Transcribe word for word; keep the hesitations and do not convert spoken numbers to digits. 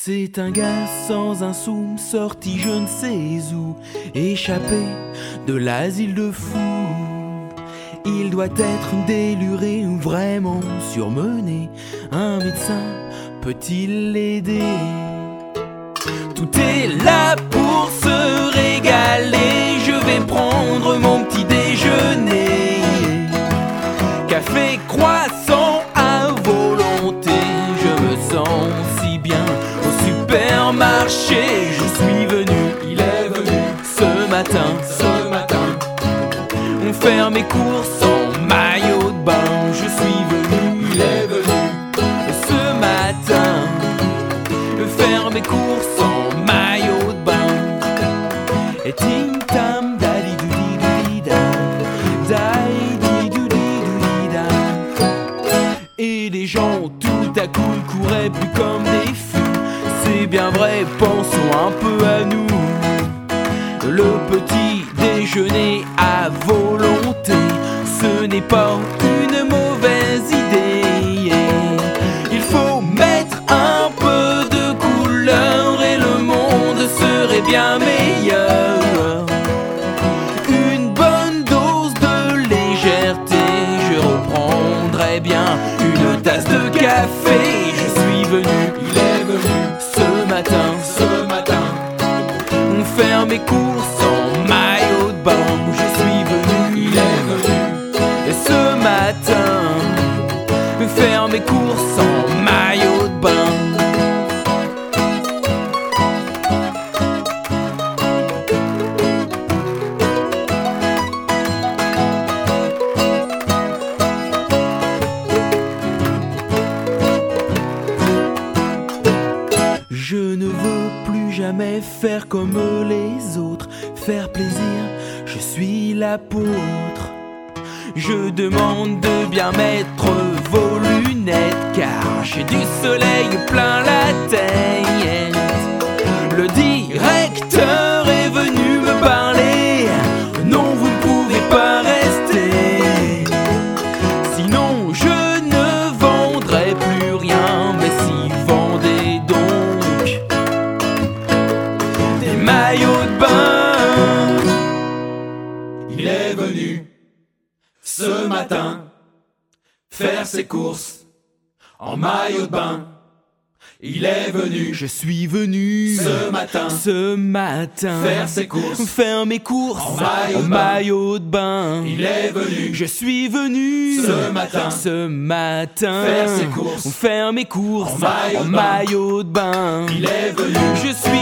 C'est un gars sans un soum, sorti je ne sais où, échappé de l'asile de fous. Il doit être déluré ou vraiment surmené. Un médecin peut-il l'aider? Tout est là pour se régaler. Je vais prendre mon petit déjeuner. Café, croissant à volonté. Je me sens si bien au supermarché. Je suis venu, il est venu ce matin, ce matin. On fait mes courses en maillot de bain. Je suis venu, il est venu ce matin. Faire mes courses en maillot de bain. Et tim tam dali du di du di da, dali du di du di da. Et les gens tout à coup couraient plus comme des fous. C'est bien vrai, pensons un peu à nous. Le petit déjeuner à volonté, ce n'est pas une mauvaise idée. Il faut mettre un peu de couleur et le monde serait bien meilleur. Une bonne dose de légèreté, je reprendrai bien une tasse de café. Je suis venu, il est venu ce matin, ce matin. On fait mes courses en maillot de bain. Je suis venu, il est venu ce matin. Faire mes courses en maillot de bain. Je ne veux plus jamais faire comme les autres, faire plaisir, je suis l'apôtre. Je demande de bien mettre vos lunettes, car j'ai du soleil plein la tête. Le directeur est venu me parler. Non, vous ne pouvez pas rester, sinon je ne vendrai plus rien. Mais si vendez donc des maillots de bain. Il est venu ce matin faire ses courses en maillot de bain. Il est venu, je suis venu ce matin, ce matin faire ses courses, faire mes courses en maillot, en de, maillot de bain. Il est venu, je suis venu ce matin, ce matin faire ses courses, faire mes courses en maillot, en de, maillot de bain. Il est venu, je suis